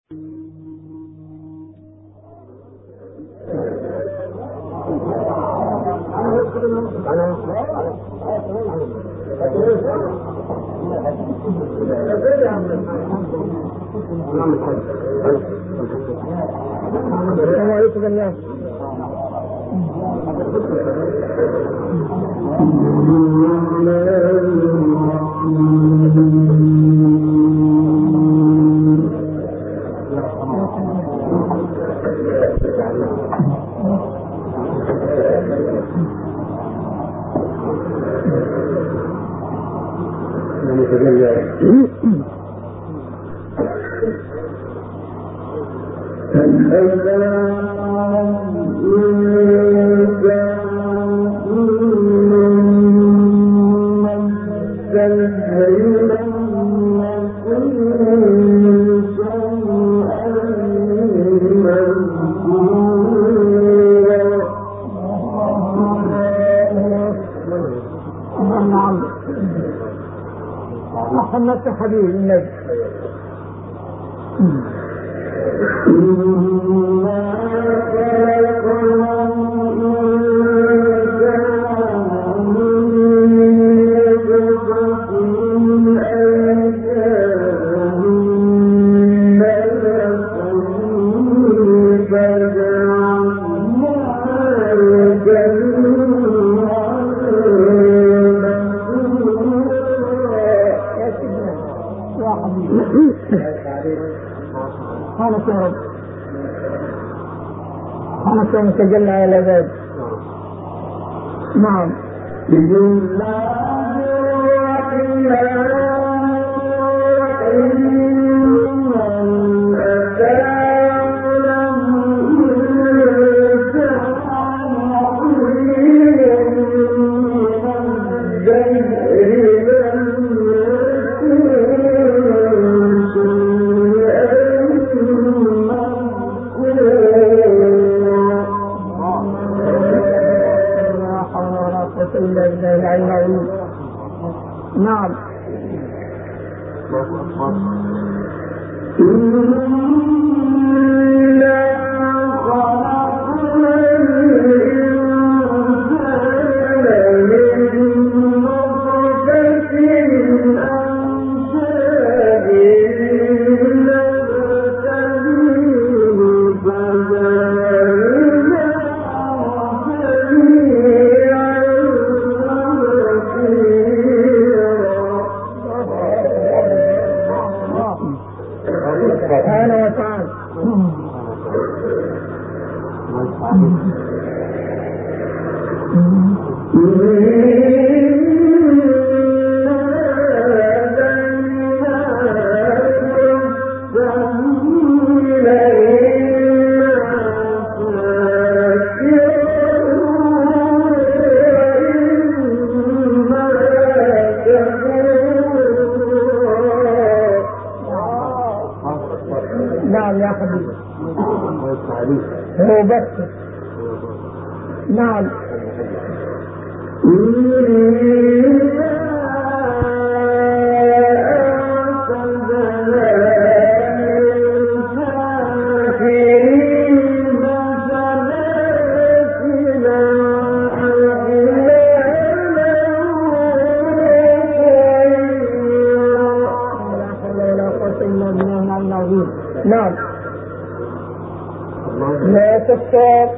محمد حبيب النبي أنا تجلى على ذلك. نعم. نعم. نعم يا حبيبي هو بس. نعم. نعم. لا تختار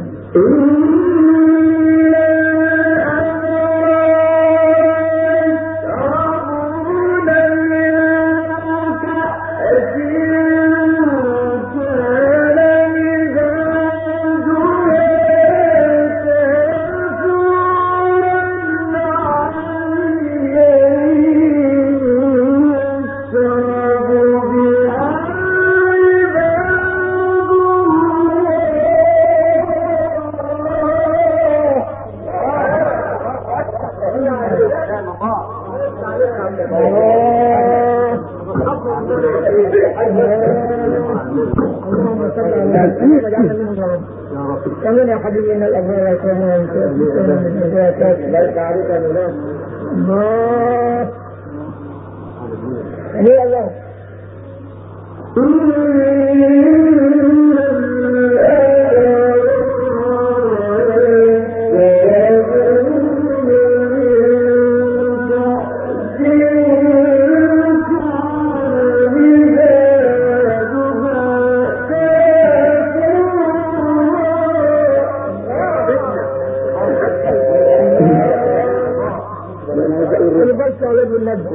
كمن يا حبيبي من الأبرار يكونون لا تعرف الله الله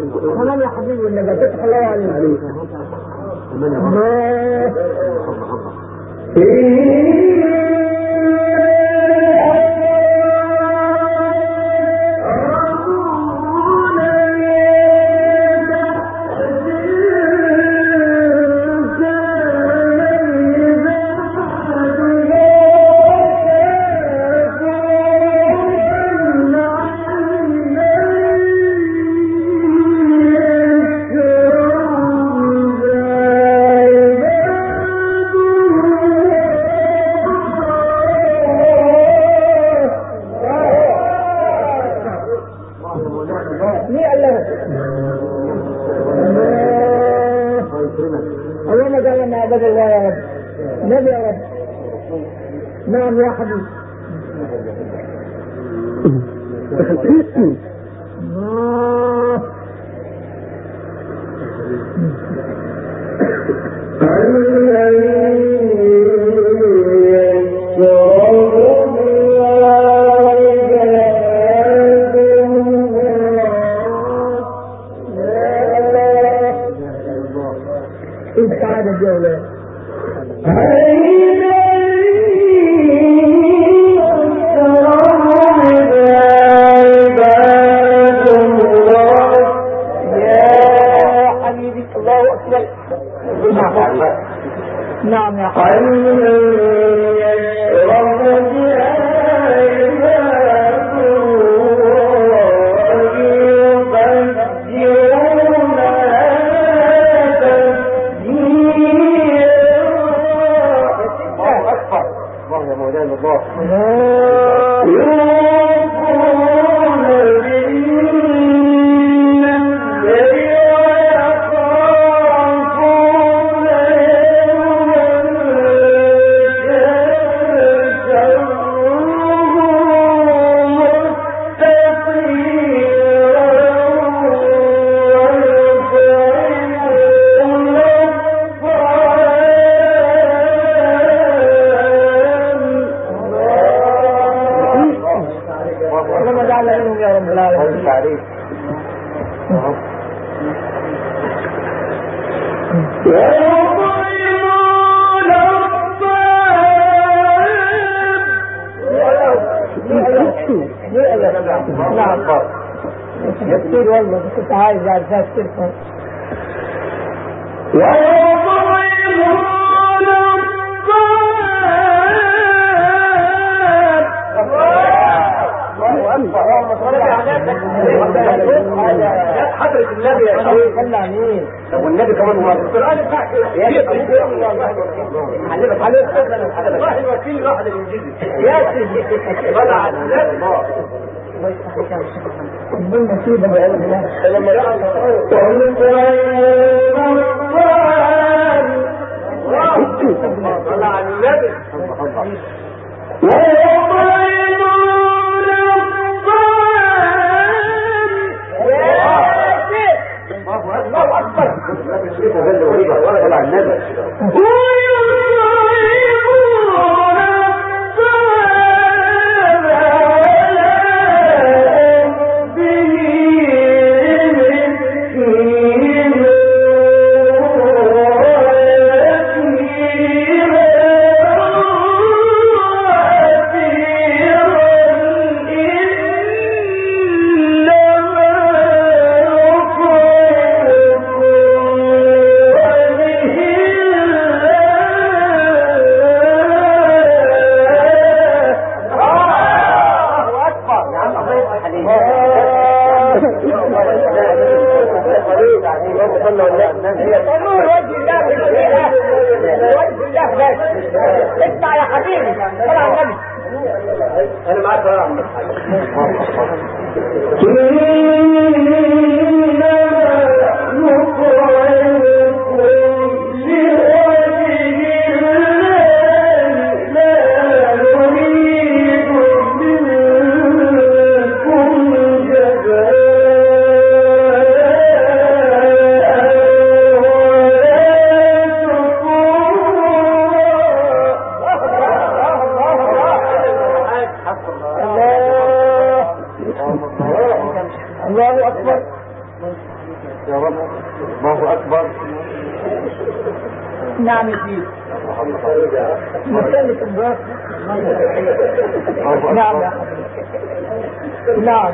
كمان يا حبيبي النبي فتح الله عليك. نعم يا حبيبي. نعم يا يصير والله كنت عايز أعرف كيف حضرة النبي يا شيخ صلى عليه. طب والنبي كمان هو القرآن بتاعك علمك عليه الله الوكيل الواحد الانجليزي يا سيدي صلى على النبي ربنا نصيبه لما يقع صلى على النبي الله أكبر طلع النبي اسمع يا حبيبي صلى على النبي انا معاك يا عم الله أكبر. نعم فيه مثلث الباق. نعم يا حبيبي نعم.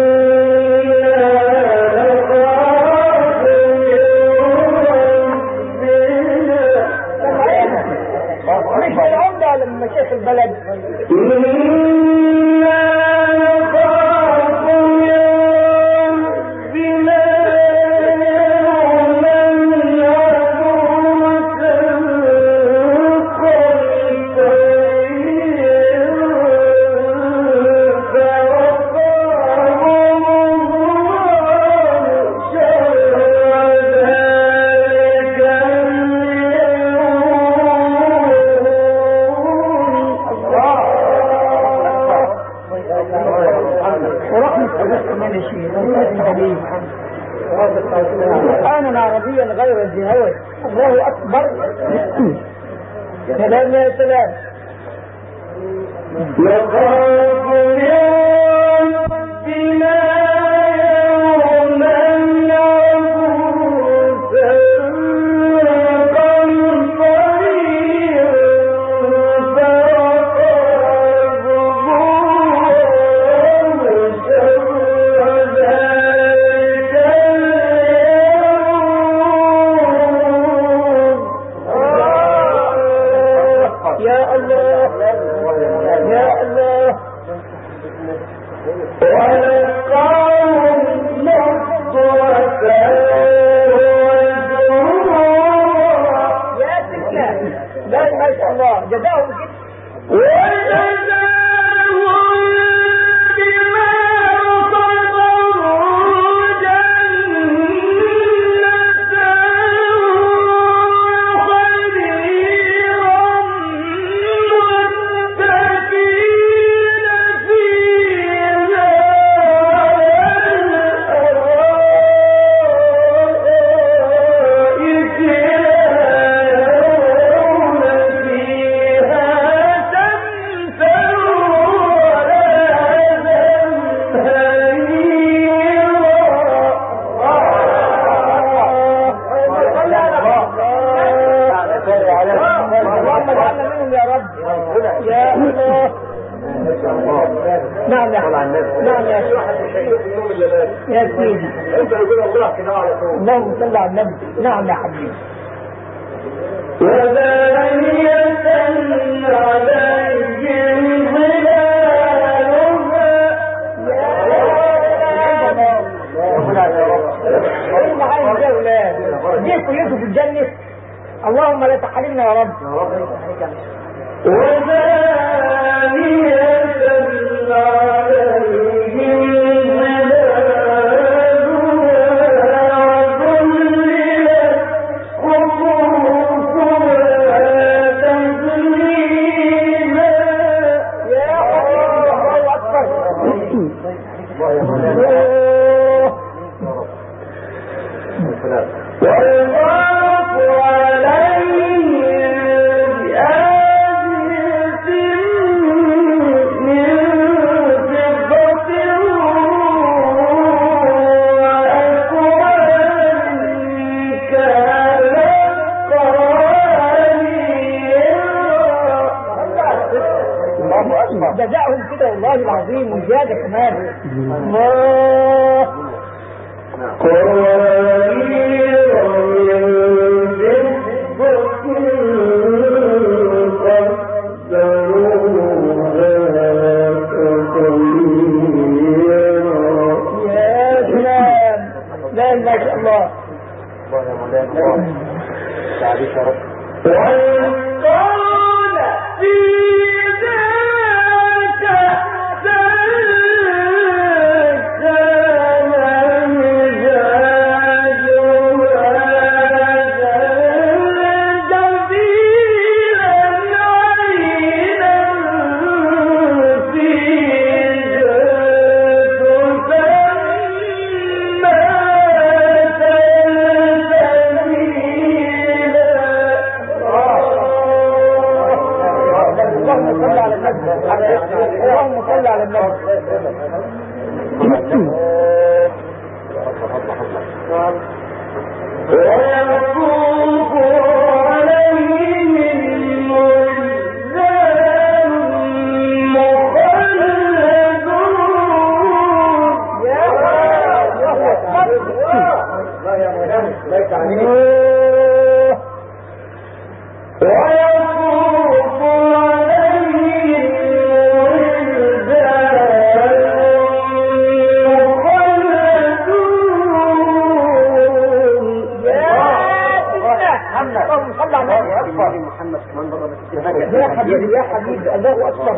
مش العمدة على مشايخ البلد. قرآنا عربيا غير الزهوي. الله أكبر. سلام يا سلام. اللهم صل على النبي. نعم يا حبيبي. وذرية عليهم ظلالها. دي كلكم في الجنة. اللهم لا تحرمنا يا رب. وذرية جزاهم كده والله العظيم وزيادة كمان. الله يا سلام. لا ما شاء الله. يا حبيبي يا حبيبي الله أكبر.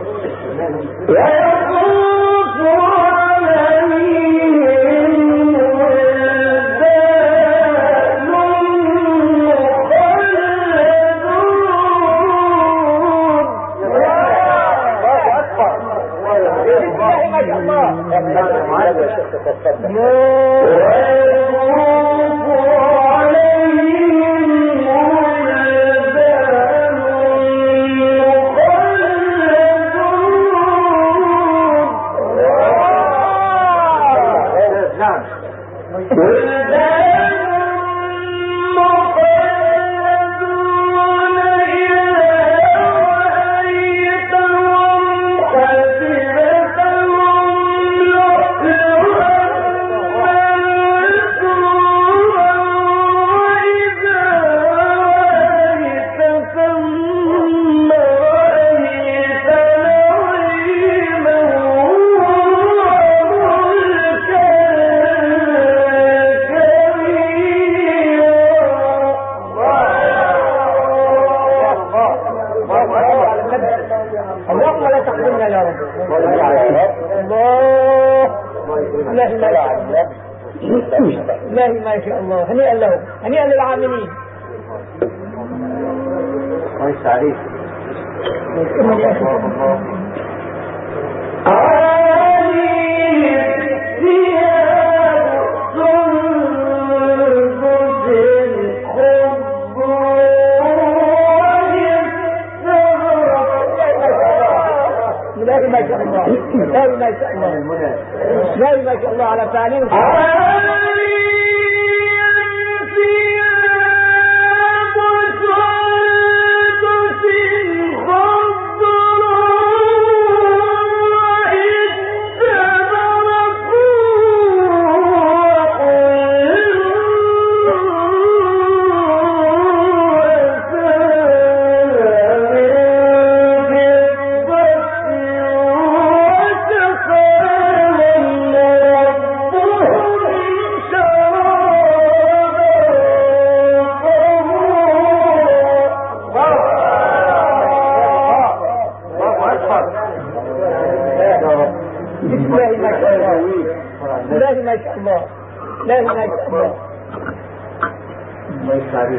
اللهم لا تحرمنا يا رب. الله ما شاء الله. هنيئا له، هنيئا للعاملين. كويس عليك. ما شاء الله ما شاء الله ما شاء الله على تعليم ما شاء الله. لا ما شاء الله. كويس عليك.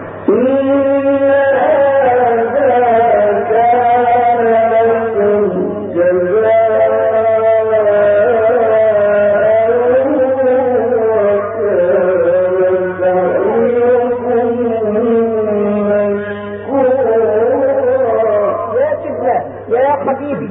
يا حبيبي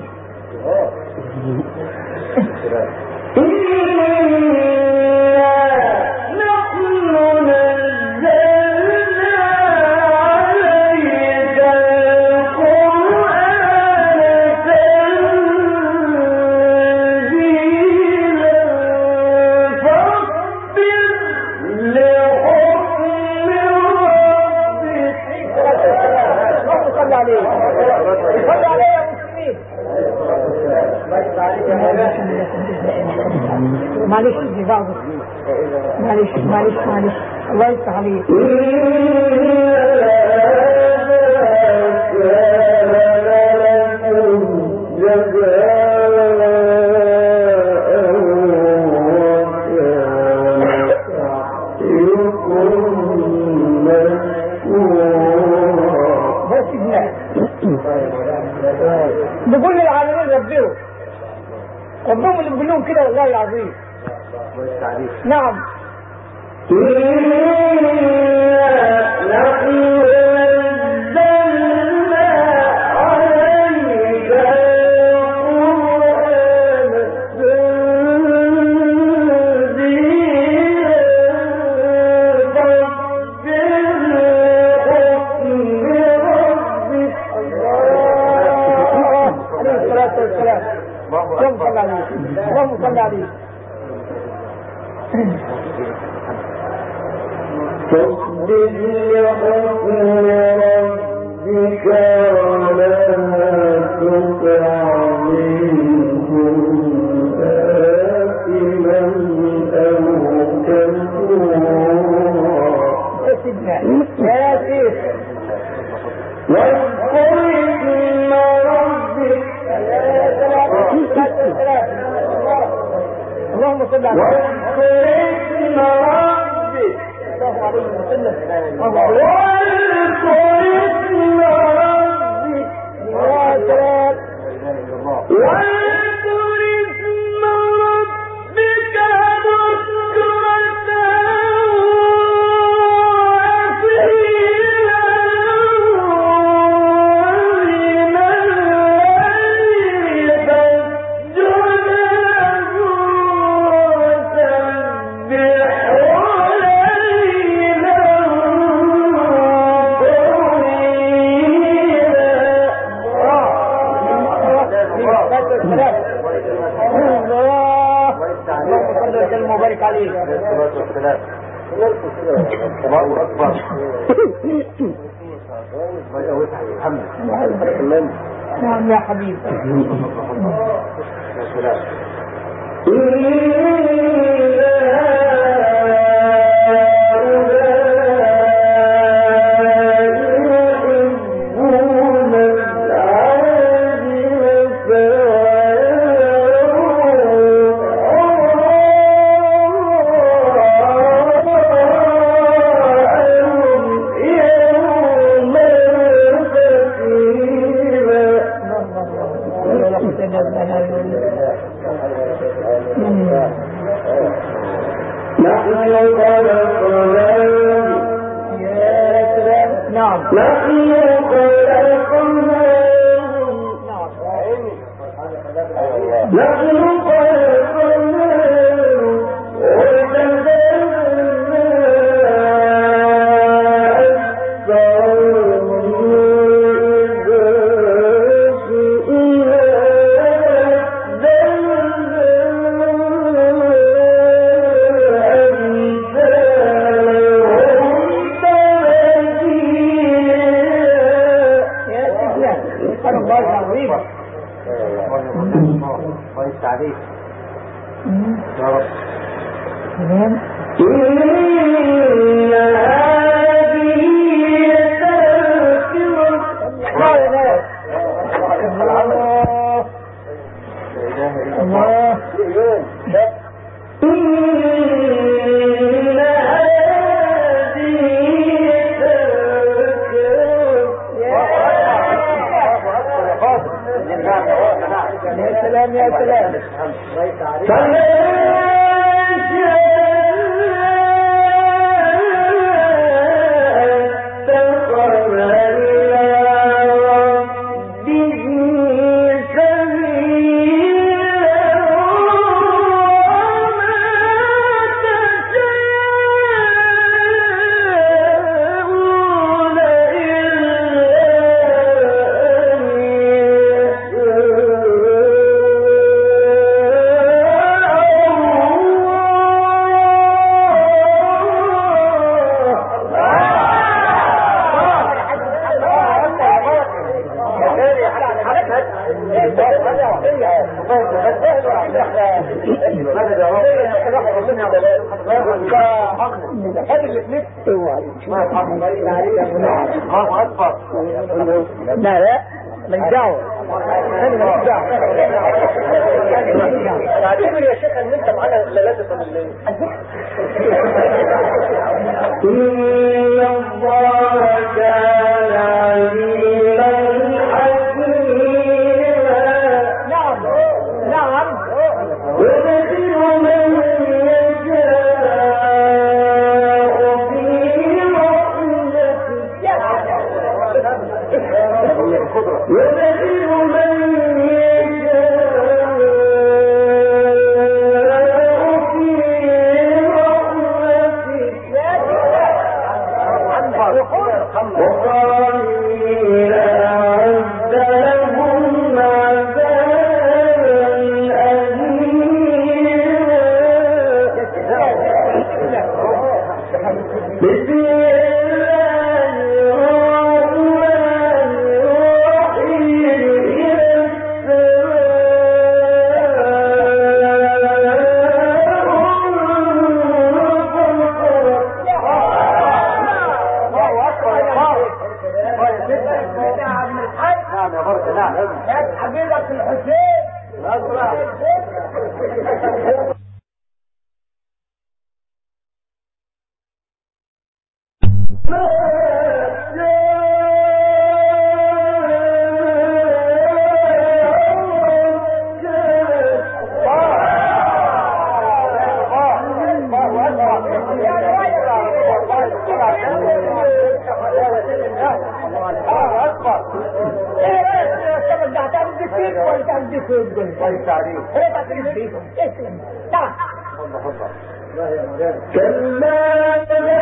معلش في بعض معلش الله يفتح عليك. بقول للعالمين ربهم اللي بيقول لهم كده والله العظيم. نعم اللهم صل عليه. فاصبر لحكم ربك ولا تطع منهم آثما أو كفورا. يا سيدنا يا سيد اللهم صل على واذكر ربك الله عليه وسلم. واذكر المبارك عليه. الله أكبر. نعم يا حبيبي. السبب ده هتعمل فيك ولا تعمل فيك ويقول كويس عليك. هو تعمل فيك اسلم تعال كلا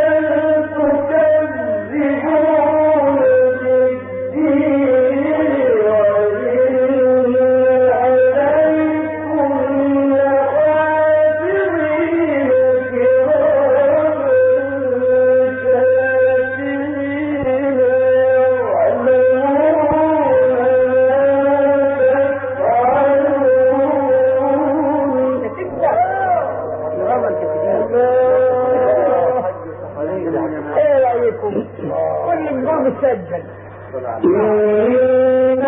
تكذبون بالدين وإن عليكم لحافظين كراما كاتبين ايه رايكم كل النوم مسجل إن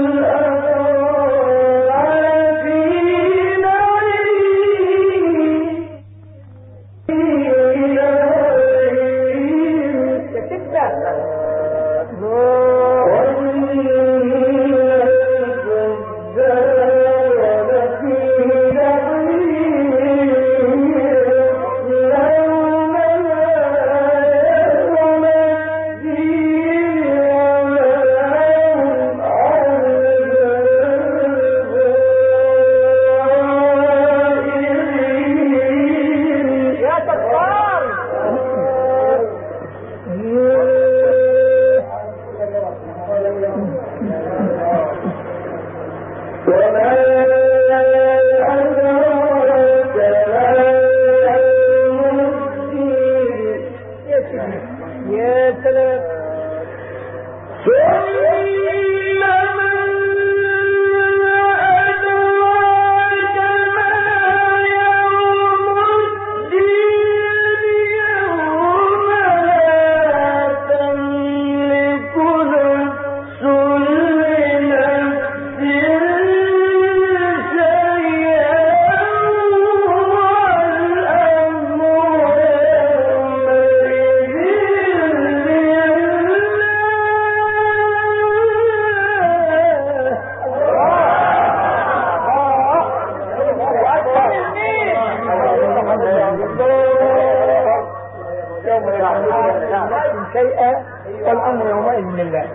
الأبرار في نعيم شيئا والامر يومئذ لله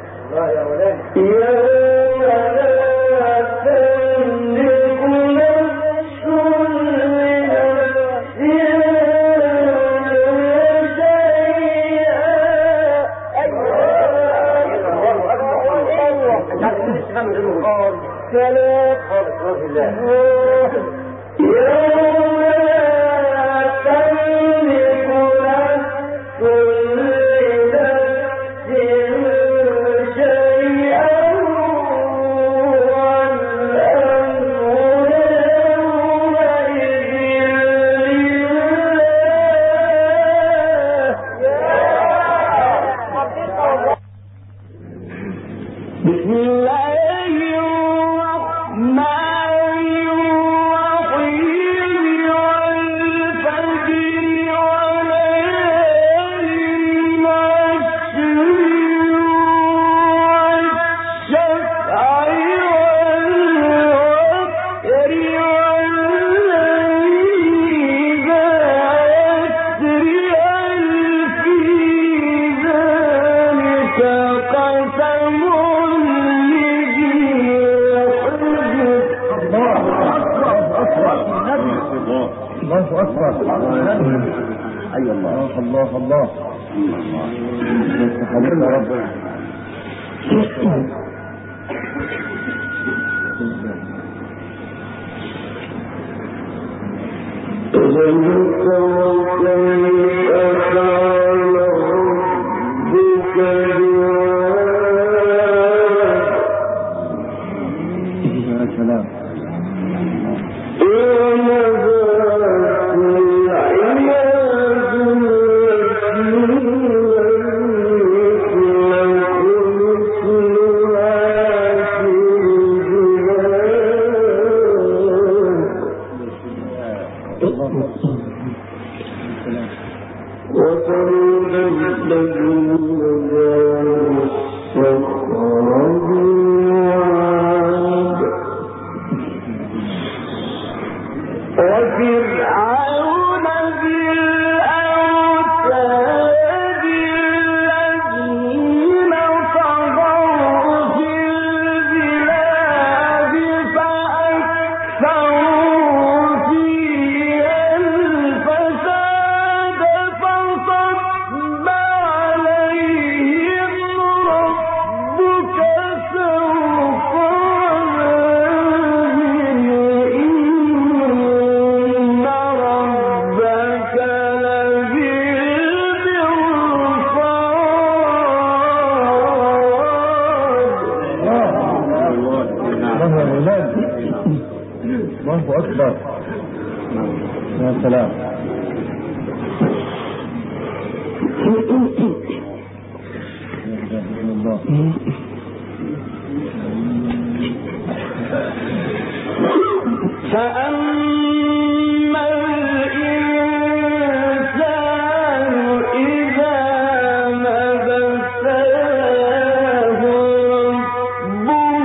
بسم الله الرحمن الرحيم والفجر وليال عشر والشفع والوتر والليل إذا يسر هل في ذلك قسم الله أكبر. أي الله الله الله حبيبنا ربنا. وفرعون ذي الأوتاد الذين طغوا الله يا ولاد. الله أكبر. يا سلام. فأما الإنسان إذا ما ابتلاه ربه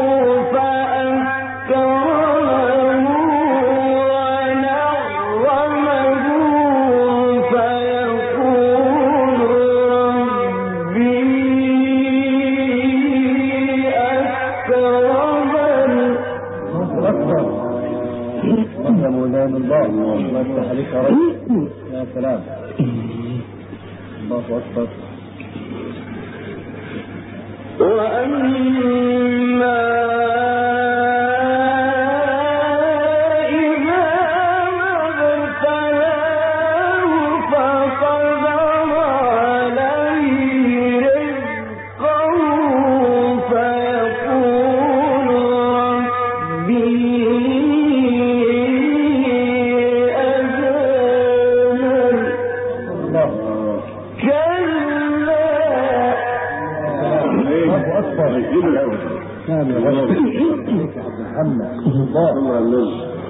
فأكرمه ونعمه فيقول ربي أكرمن. يا مولانا الله يفتح عليك يا رب. يا سلام. الله أكبر. وأما إذا ما ابتلاه فقدر عليه رزقه فيقول ربي كان يا رب محمد الله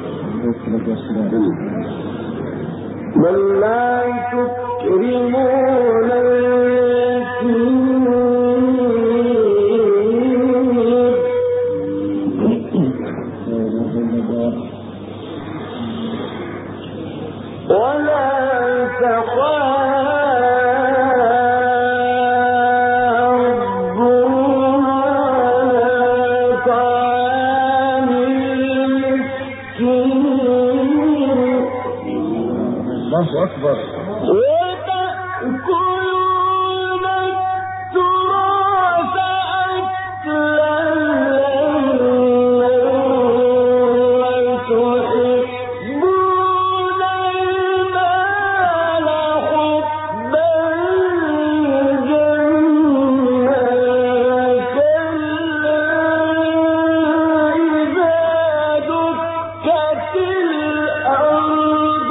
بل لا تكرمون اليتيم ولا الله أكبر. وتأكلون التراث أكلا لما وتحبون المال حبا جما كلا إذا دكت الأرض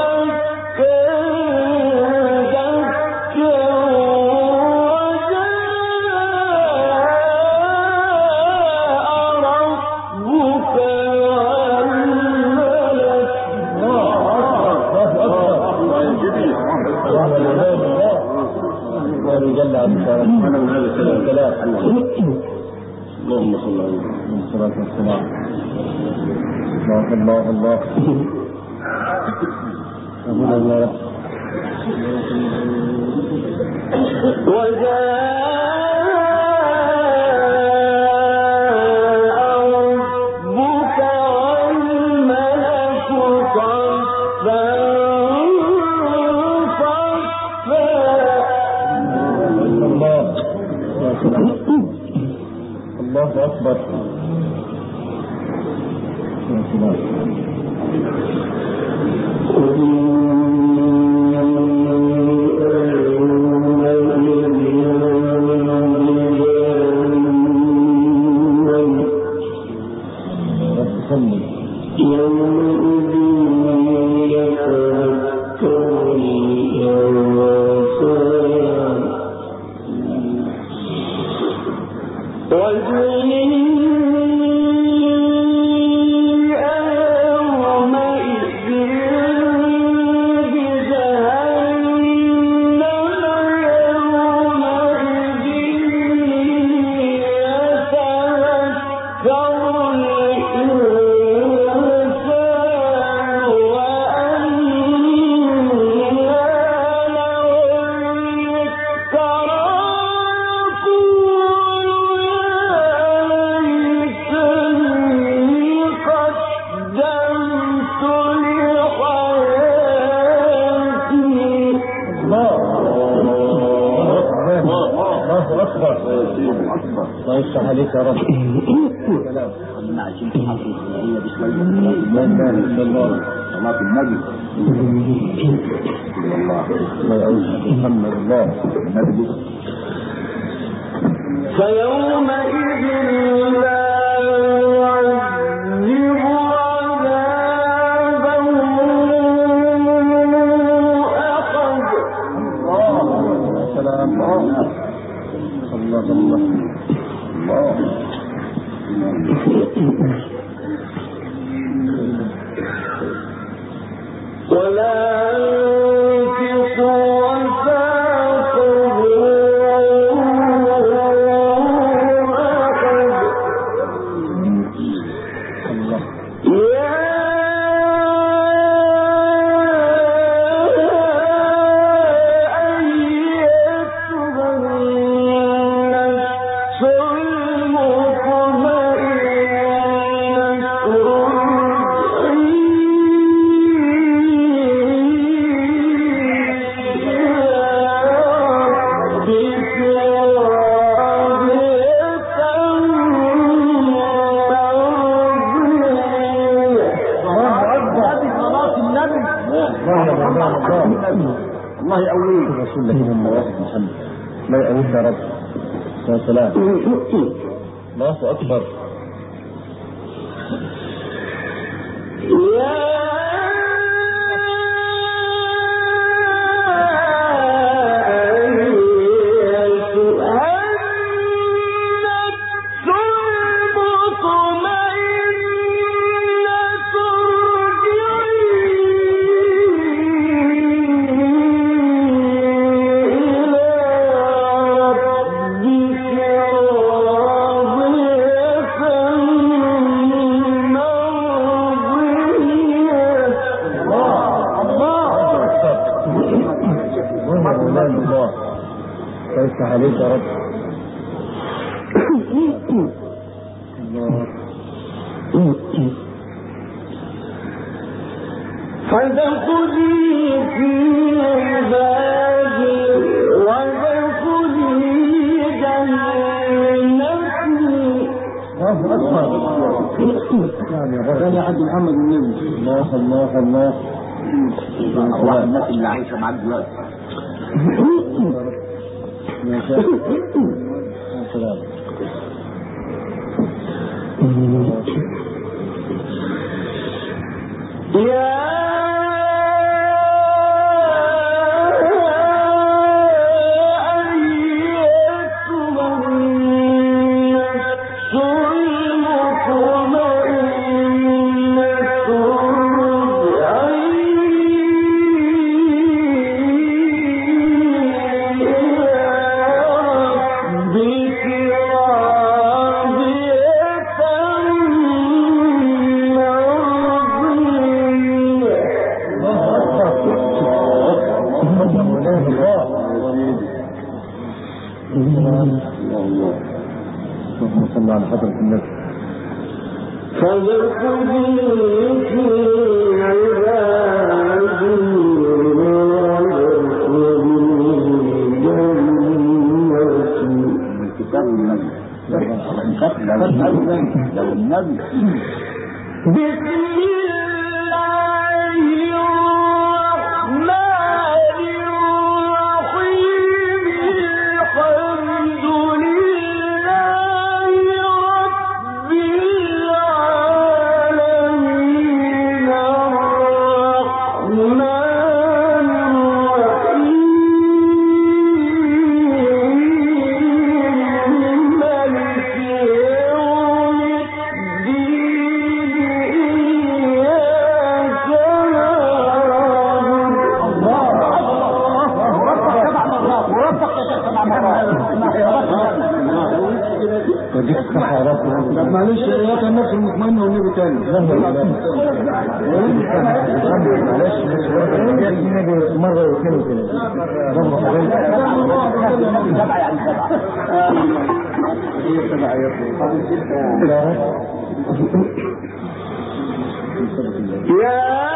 جل وعلا من هذا الكلام. اللهم صل على الصلاة والسلام. الله الله الله الله. الله أكبر. يا سلام. الله يفتح عليك يا رب. صلاة النبي محمد الله النبي. فيومئذ لا الله يقويك رسول الله واحد محمد ما يقويك يا رب. يا سلام الله اكبر. عليك يا رب. فادخلي في عبادي وادخلي جنتي. يا حاج محمد النبي. الله الله الله. الله الناس اللي عايشه معاك دلوقتي. معلش يا كان نفس المطمئن والنبي تاني. معلش مرة واثنين سبعة يعني سبعة.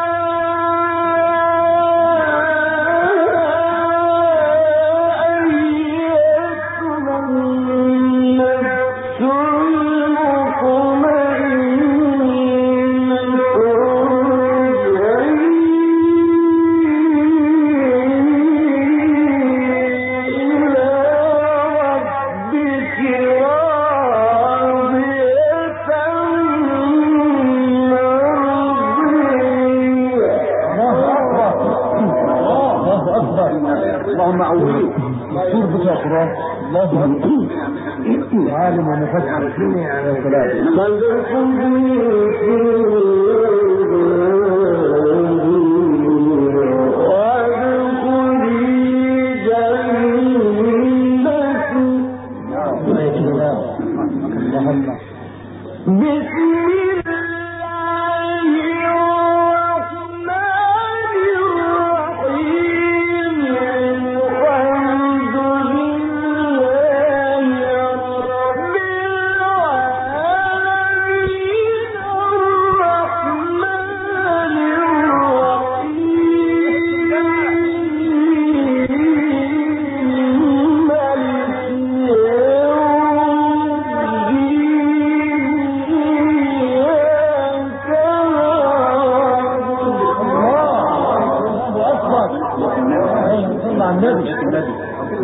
اللهم أعوذ مكتوب بك يا قرآن. الله عالم ومفكر فيني على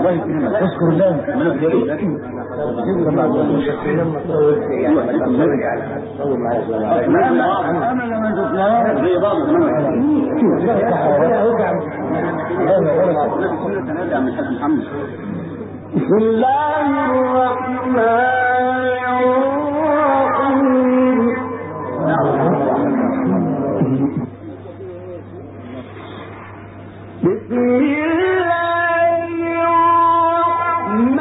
الله يكرمك اشكر الله بسم الله الرحمن الرحيم بسم الله الرحمن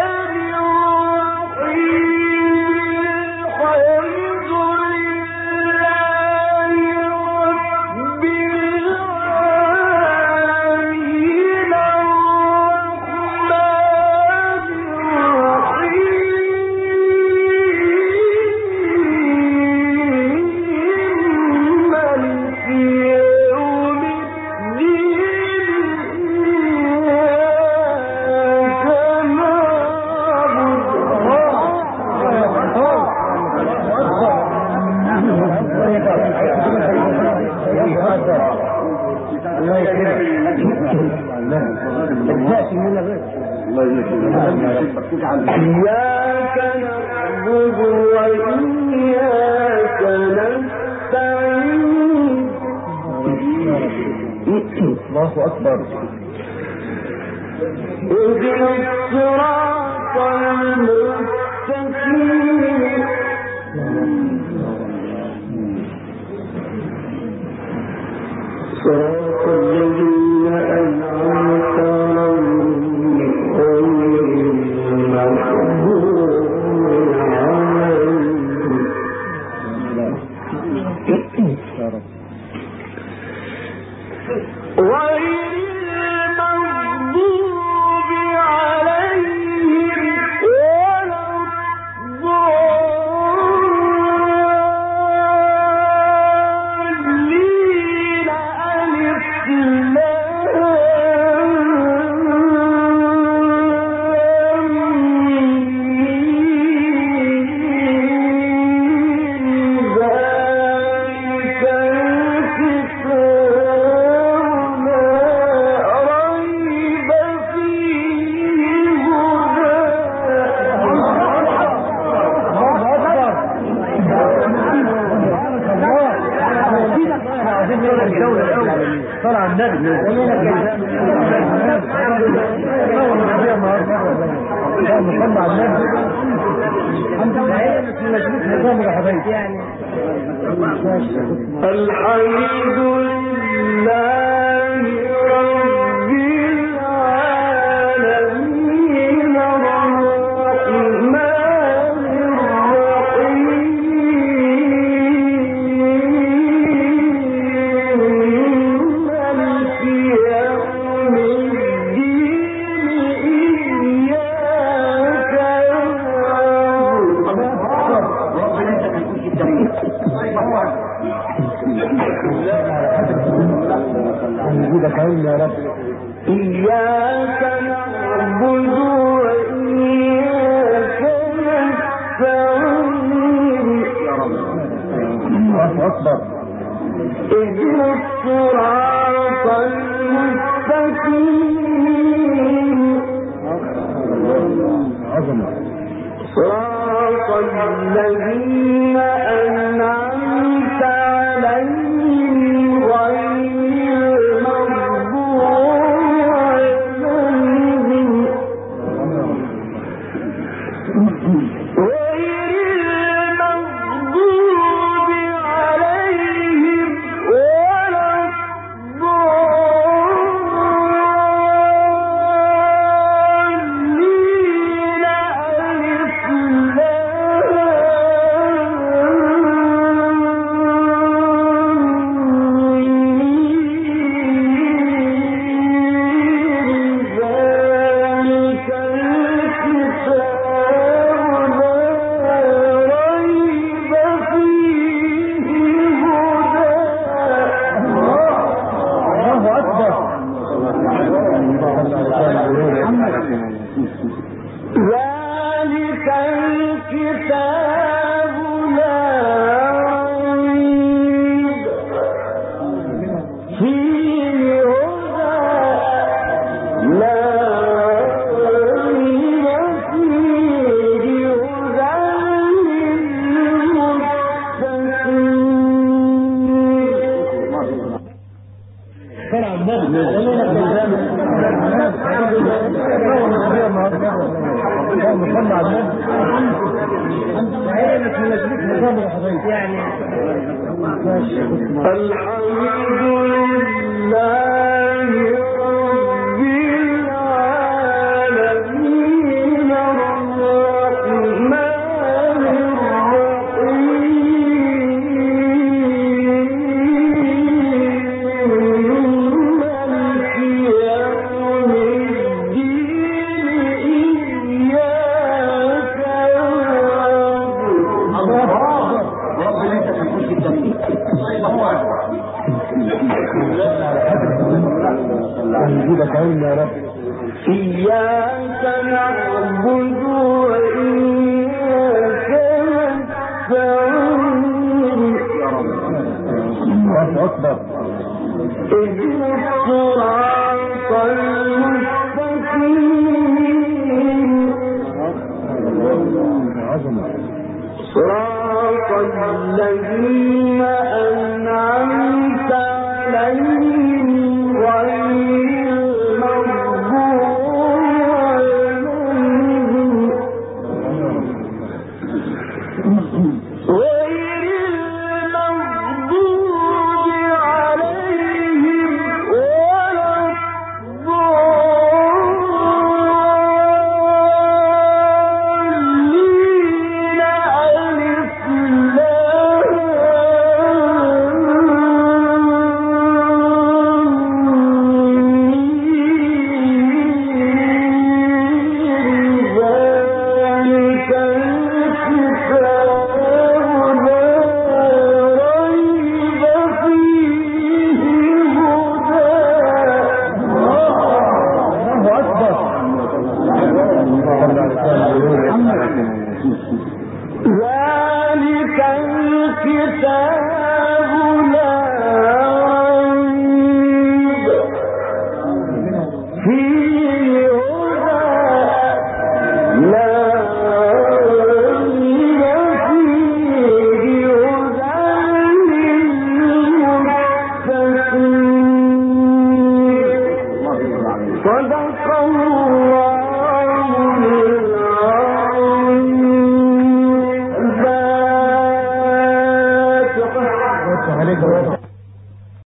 إياك نعبد وإياك نستعين الله أكبر اهدنا الصراط المستقيم صراط الذين أنعمت عليهم غير المغضوب طلع النبي الحمد لله رب العالمين الرحمن الرحيم مالك يوم الدين إياك يا رب إياك نعبد وإياك نستعين الله أكبر اهدنا الصراط المستقيم عظمة صراط الذين أنعمت عليهم غير المغضوب عليهم ولا الضالين يعني الحمد لله رب العالمين الرحمن إياك نعبد وإياك نستعين اهدنا الصراط المستقيم صراط الذين أنعمت عليهم غير ذلك الكتاب لا ريب فيه هدى لا ريب فيه هدى للمتقين صدق الله العظيم.